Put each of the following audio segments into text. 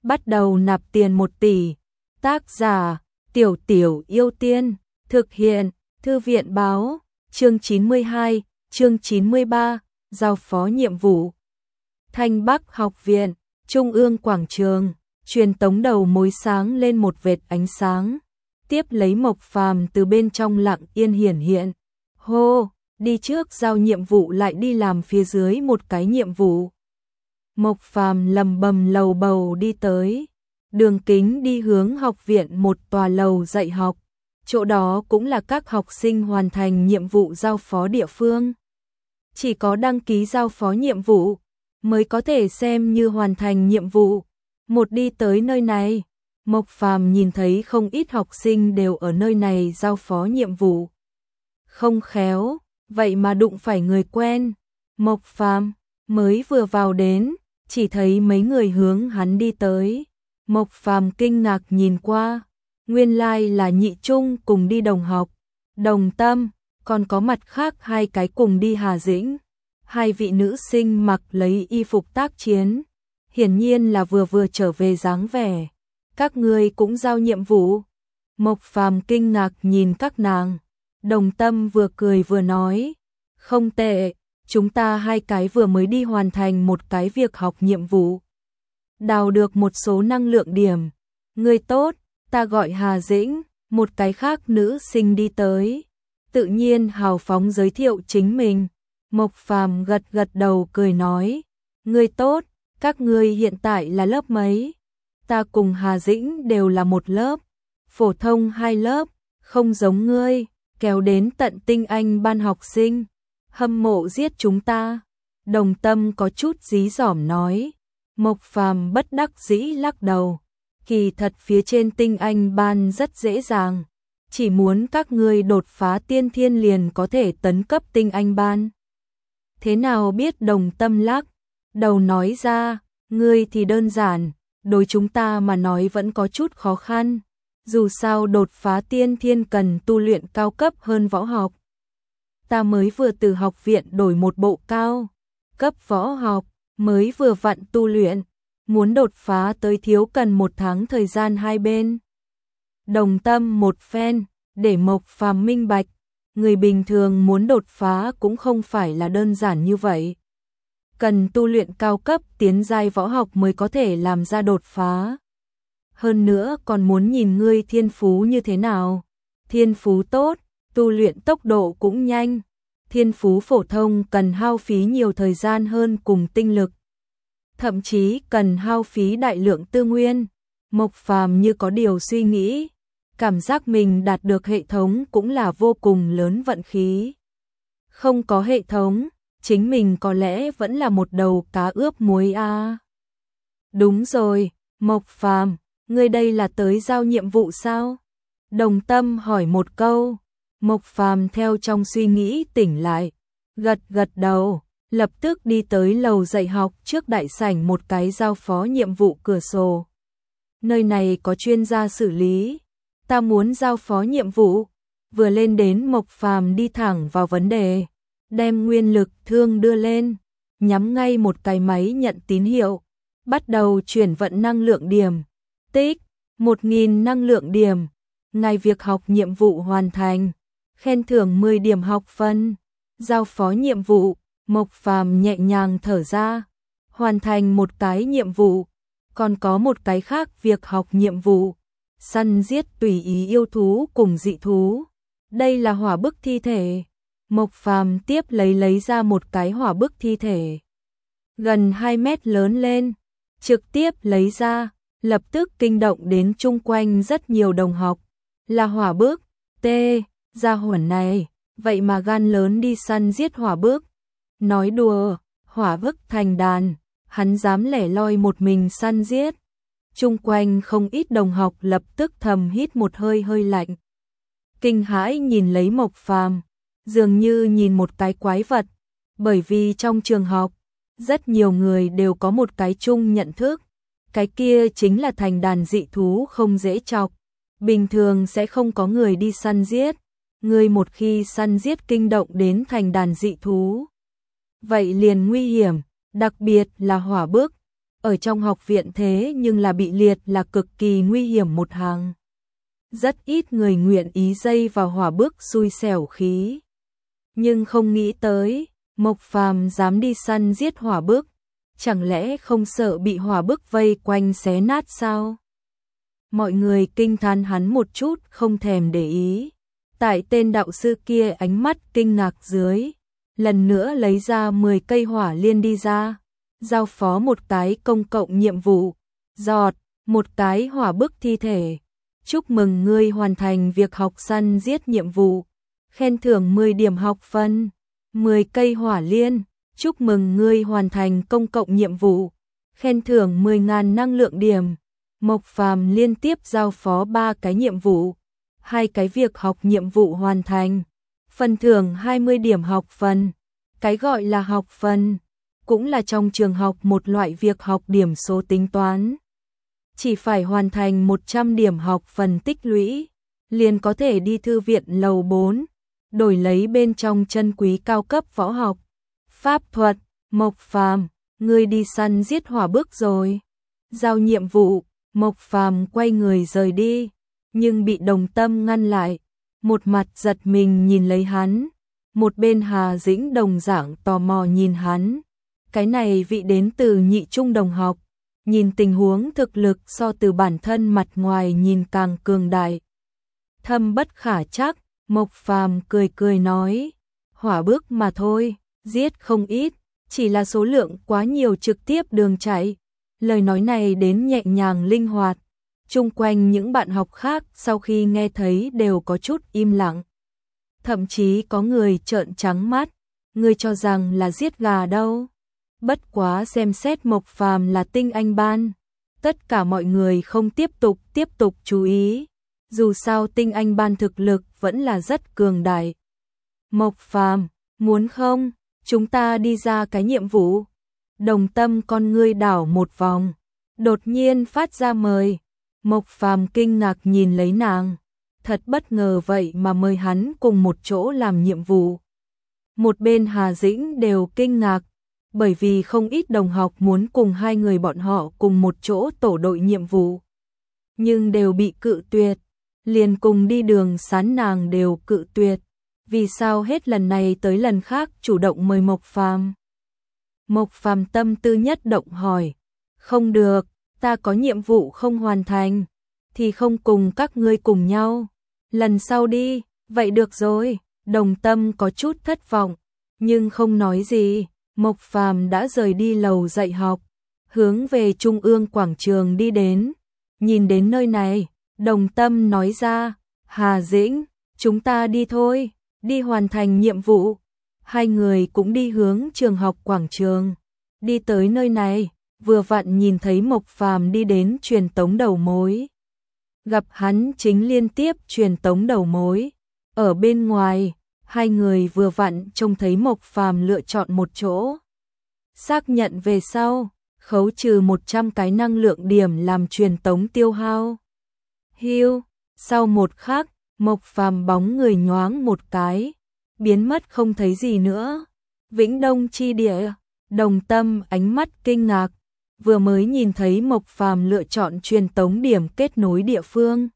bắt đầu nạp tiền 1 tỷ. Tác giả: Tiểu Tiểu Yêu Tiên. Thực hiện: Thư viện báo. Chương 92, chương 93, giao phó nhiệm vụ. Thanh Bắc Học viện, Trung ương quảng trường, truyền tống đầu mối sáng lên một vệt ánh sáng, tiếp lấy Mộc Phàm từ bên trong lặng yên hiển hiện. Hô, đi trước giao nhiệm vụ lại đi làm phía dưới một cái nhiệm vụ. Mộc Phàm lầm bầm lầu bầu đi tới, đường kính đi hướng học viện một tòa lầu dạy học, chỗ đó cũng là các học sinh hoàn thành nhiệm vụ giao phó địa phương. Chỉ có đăng ký giao phó nhiệm vụ mới có thể xem như hoàn thành nhiệm vụ. Một đi tới nơi này, Mộc Phàm nhìn thấy không ít học sinh đều ở nơi này giao phó nhiệm vụ. Không khéo, vậy mà đụng phải người quen. Mộc Phàm mới vừa vào đến, chỉ thấy mấy người hướng hắn đi tới. Mộc Phàm kinh ngạc nhìn qua, nguyên lai là Nhị Trung cùng đi đồng học, Đồng Tâm, còn có mặt khác 2 cái cùng đi Hà Dĩnh. 2 vị nữ sinh mặc lấy y phục tác chiến, hiển nhiên là vừa trở về dáng vẻ. Các ngươi cũng giao nhiệm vụ? Mộc Phàm kinh ngạc nhìn các nàng. Đồng Tâm vừa cười vừa nói, không tệ, chúng ta 2 cái vừa mới đi hoàn thành một cái việc học nhiệm vụ, đào được một số năng lượng điểm. Ngươi tốt, ta gọi Hà Dĩnh. Một cái khác nữ sinh đi tới, tự nhiên hào phóng giới thiệu chính mình. Mộc Phàm gật gật đầu cười nói, ngươi tốt, các ngươi hiện tại là lớp mấy? Ta cùng Hà Dĩnh đều là một lớp, phổ thông 2 lớp, không giống ngươi, kéo đến tận tinh anh ban học sinh, hâm mộ giết chúng ta. Đồng Tâm có chút dí dỏm nói. Mộc Phàm bất đắc dĩ lắc đầu, kỳ thật phía trên tinh anh ban rất dễ dàng, chỉ muốn các ngươi đột phá tiên thiên liền có thể tấn cấp tinh anh ban. Thế nào biết? Đồng Tâm lắc đầu nói ra, ngươi thì đơn giản, đối chúng ta mà nói vẫn có chút khó khăn, dù sao đột phá tiên thiên cần tu luyện cao cấp hơn võ học. Ta mới vừa từ học viện đổi một bộ cao cấp võ học, mới vừa vặn tu luyện, muốn đột phá tới thiếu cần 1 tháng thời gian. Hai bên Đồng Tâm một phen, để Mộc Phàm minh bạch, người bình thường muốn đột phá cũng không phải là đơn giản như vậy. Cần tu luyện cao cấp tiến giai võ học mới có thể làm ra đột phá. Hơn nữa còn muốn nhìn ngươi thiên phú như thế nào. Thiên phú tốt, tu luyện tốc độ cũng nhanh. Thiên phú phổ thông cần hao phí nhiều thời gian hơn cùng tinh lực, thậm chí cần hao phí đại lượng tư nguyên. Mộc Phàm như có điều suy nghĩ, cảm giác mình đạt được hệ thống cũng là vô cùng lớn vận khí. Không có hệ thống, chính mình có lẽ vẫn là một đầu cá ướp muối a. Đúng rồi, Mộc Phàm, ngươi đây là tới giao nhiệm vụ sao? Đồng Tâm hỏi một câu. Mộc Phàm theo trong suy nghĩ tỉnh lại, gật gật đầu, lập tức đi tới lầu dạy học trước đại sảnh một cái giao phó nhiệm vụ cửa sổ. Nơi này có chuyên gia xử lý, ta muốn giao phó nhiệm vụ. Vừa lên đến Mộc Phàm đi thẳng vào vấn đề, đem nguyên lực thương đưa lên, nhắm ngay một cái máy nhận tín hiệu, bắt đầu chuyển vận năng lượng điểm. Tích 1000 năng lượng điểm, ngày việc học nhiệm vụ hoàn thành, khen thưởng 10 điểm học phân. Giao phó nhiệm vụ, Mộc Phàm nhẹ nhàng thở ra, hoàn thành một cái nhiệm vụ, còn có một cái khác việc học nhiệm vụ, săn giết tùy ý yêu thú cùng dị thú. Đây là hỏa bức thi thể. Mộc Phàm tiếp lấy ra một cái hỏa bức thi thể, gần 2 mét lớn lên, trực tiếp lấy ra, lập tức kinh động đến chung quanh rất nhiều đồng học. Là hỏa bức, gia hỏa này, vậy mà gan lớn đi săn giết hỏa bức. Nói đùa, hỏa bức thành đàn, hắn dám lẻ loi một mình săn giết. Chung quanh không ít đồng học lập tức thầm hít một hơi lạnh. Kinh hãi nhìn lấy Mộc Phàm, dường như nhìn một cái quái vật, bởi vì trong trường học, rất nhiều người đều có một cái chung nhận thức, cái kia chính là thành đàn dị thú không dễ chọc, bình thường sẽ không có người đi săn giết. Người một khi săn giết kinh động đến thành đàn dị thú, vậy liền nguy hiểm, đặc biệt là hỏa bức. ở trong học viện thế nhưng là bị liệt là cực kỳ nguy hiểm một hàng. Rất ít người nguyện ý dây vào hỏa bức xui xẻo khí. Nhưng không nghĩ tới, Mộc Phàm dám đi săn giết hỏa bức, chẳng lẽ không sợ bị hỏa bức vây quanh xé nát sao? Mọi người kinh thán hắn một chút không thèm để ý. Tại tên đạo sư kia ánh mắt kinh ngạc dưới, lần nữa lấy ra 10 cây hỏa liên đi ra, giao phó một cái công cộng nhiệm vụ, giọt, một cái hỏa bức thi thể. Chúc mừng ngươi hoàn thành việc học săn giết nhiệm vụ, khen thưởng 10 điểm học phân, 10 cây hỏa liên, chúc mừng ngươi hoàn thành công cộng nhiệm vụ, khen thưởng 10.000 năng lượng điểm. Mộc Phàm liên tiếp giao phó 3 cái nhiệm vụ, 2 cái việc học nhiệm vụ hoàn thành, phần thưởng 20 điểm học phần. Cái gọi là học phần, cũng là trong trường học một loại việc học điểm số tính toán. Chỉ phải hoàn thành 100 điểm học phần tích lũy, liền có thể đi thư viện lầu 4, đổi lấy bên trong chân quý cao cấp võ học, pháp thuật. Mộc Phàm, ngươi đi săn giết hỏa bức rồi. Giao nhiệm vụ, Mộc Phàm quay người rời đi, nhưng bị Đồng Tâm ngăn lại, một mặt giật mình nhìn lấy hắn. Một bên Hà Dĩnh đồng dạng tò mò nhìn hắn. Cái này vị đến từ nhị trung đồng học, nhìn tình huống thực lực so từ bản thân mặt ngoài nhìn càng cường đại. Thâm bất khả trắc, Mộc Phàm cười cười nói, hỏa bức mà thôi, giết không ít, chỉ là số lượng quá nhiều trực tiếp đường chạy. Lời nói này đến nhẹ nhàng linh hoạt, chung quanh những bạn học khác sau khi nghe thấy đều có chút im lặng. Thậm chí có người trợn trắng mắt, người cho rằng là giết gà đâu. Bất quá xem xét Mộc Phàm là tinh anh ban, tất cả mọi người không tiếp tục chú ý. Dù sao tinh anh ban thực lực vẫn là rất cường đại. Mộc Phàm, muốn không, chúng ta đi ra cái nhiệm vụ. Đồng Tâm con ngươi đảo một vòng, đột nhiên phát ra mời. Mộc Phàm kinh ngạc nhìn lấy nàng, thật bất ngờ vậy mà mời hắn cùng một chỗ làm nhiệm vụ. Một bên Hà Dĩnh đều kinh ngạc, bởi vì không ít đồng học muốn cùng hai người bọn họ cùng một chỗ tổ đội nhiệm vụ, nhưng đều bị cự tuyệt, liền cùng đi đường sán nàng đều cự tuyệt. Vì sao hết lần này tới lần khác chủ động mời Mộc Phàm? Mộc Phàm tâm tư nhất động hỏi, không được, ta có nhiệm vụ không hoàn thành, thì không cùng các ngươi cùng nhau, lần sau đi. Vậy được rồi. Đồng Tâm có chút thất vọng, nhưng không nói gì. Mộc Phàm đã rời đi lầu dạy học, hướng về Trung ương quảng trường đi đến. Nhìn đến nơi này, Đồng Tâm nói ra, Hà Dĩnh, chúng ta đi thôi, đi hoàn thành nhiệm vụ. Hai người cũng đi hướng trường học quảng trường. Đi tới nơi này, vừa vặn nhìn thấy Mộc Phàm đi đến truyền tống đầu mối. Gặp hắn chính liên tiếp truyền tống đầu mối. Ở bên ngoài, hai người vừa vặn trông thấy Mộc Phàm lựa chọn một chỗ. Xác nhận về sau, khấu trừ 100 cái năng lượng điểm làm truyền tống tiêu hao. Hiu, sau một khắc, Mộc Phàm bóng người nhoáng một cái, biến mất không thấy gì nữa. Vĩnh Đông chi địa, Đồng Tâm ánh mắt kinh ngạc, vừa mới nhìn thấy Mộc Phàm lựa chọn truyền tống điểm kết nối địa phương.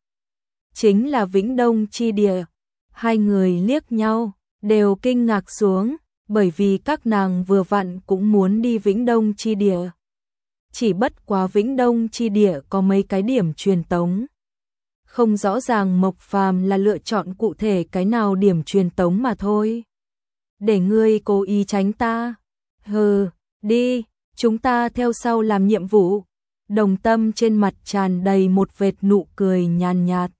Chính là Vĩnh Đông chi địa. Hai người liếc nhau, đều kinh ngạc xuống, bởi vì các nàng vừa vặn cũng muốn đi Vĩnh Đông chi địa. Chỉ bất quá Vĩnh Đông chi địa có mấy cái điểm truyền tống. Không rõ ràng Mộc Phàm là lựa chọn cụ thể cái nào điểm truyền tống mà thôi. Để ngươi cố ý tránh ta. Hừ, đi, chúng ta theo sau làm nhiệm vụ. Đồng Tâm trên mặt tràn đầy một vệt nụ cười nhàn nhạt.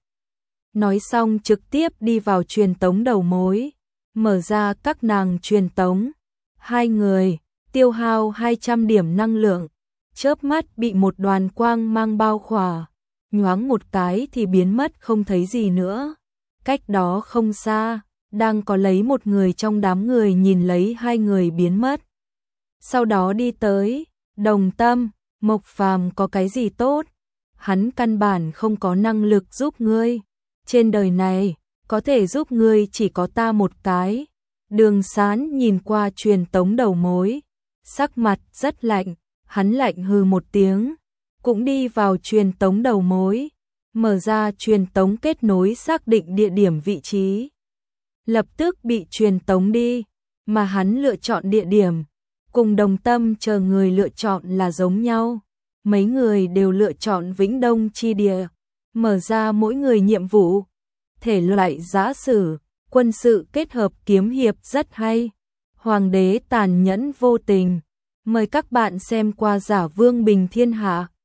Nói xong trực tiếp đi vào truyền tống đầu mối, mở ra các nàng truyền tống. Hai người tiêu hao 200 điểm năng lượng, chớp mắt bị một đoàn quang mang bao khỏa, nhoáng một cái thì biến mất không thấy gì nữa. Cách đó không xa, đang có lấy một người trong đám người nhìn lấy hai người biến mất. Sau đó đi tới, Đồng Tâm, Mộc Phàm có cái gì tốt? Hắn căn bản không có năng lực giúp ngươi. Trên đời này, có thể giúp ngươi chỉ có ta một cái. Đường Sán nhìn qua truyền tống đầu mối, sắc mặt rất lạnh, hắn lạnh hừ một tiếng, cũng đi vào truyền tống đầu mối, mở ra truyền tống kết nối xác định địa điểm vị trí. Lập tức bị truyền tống đi, mà hắn lựa chọn địa điểm, cùng Đồng Tâm chờ người lựa chọn là giống nhau. Mấy người đều lựa chọn Vĩnh Đông chi địa, mở ra mỗi người nhiệm vụ. Thể loại giã sử, quân sự kết hợp kiếm hiệp rất hay. Hoàng đế tàn nhẫn vô tình. Mời các bạn xem qua Giả Vương Bình Thiên Hạ.